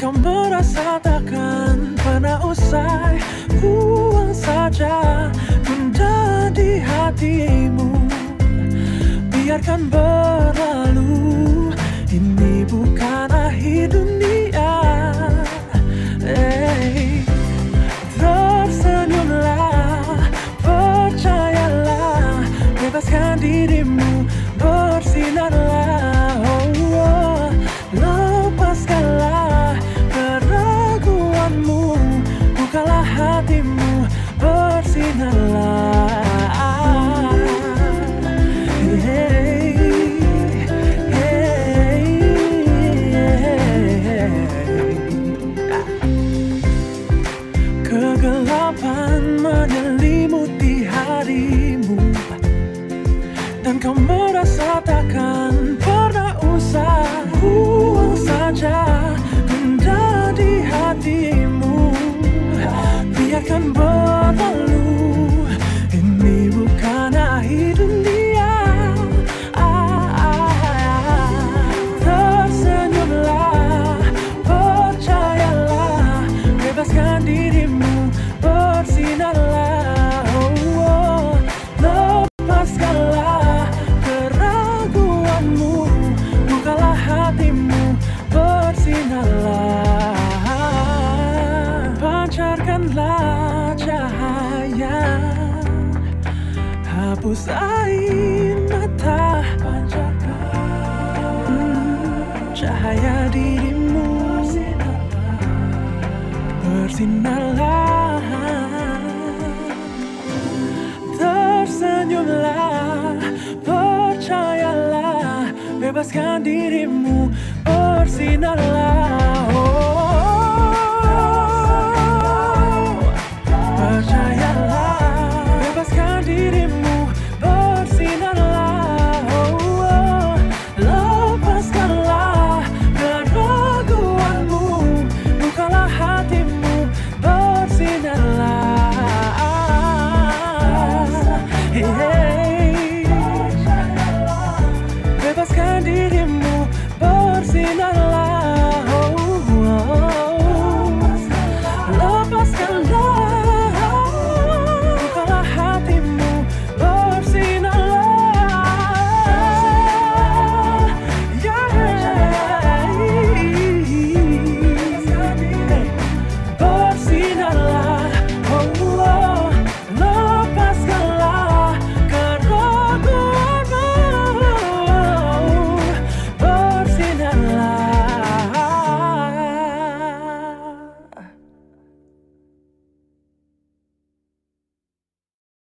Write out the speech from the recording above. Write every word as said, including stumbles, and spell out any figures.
kau merasa takkan pernah usai. Buang saja benda di hatimu, biarkan berlalu. Ini bukan akhir dunia. Hey, tersenyumlah, percayalah, bebaskan dirimu, bersinarlah. Oh, oh. Lepaskanlah keraguanmu, bukalah hatimu, bersinarlah. Hey, hey, hey. Kegelapan menyelimuti harimu, dan kau merasa takkan pernah usai. Buang saja benda di hatimu, biarkan berlalu. Ini bukan akhir dunia. Ah, ah, ah. Tersenyumlah, percayalah, bebaskan dirimu, bersinarlah. Oh, oh. Lepaskanlah keraguanmu, bukalah hatimu, bersinarlah. Pancarkanlah cahaya, hapus air mata. Pancarkan hmm, cahaya dirimu, bersinarlah. Tersenyumlah, percayalah, bebaskan dirimu, bersinarlah.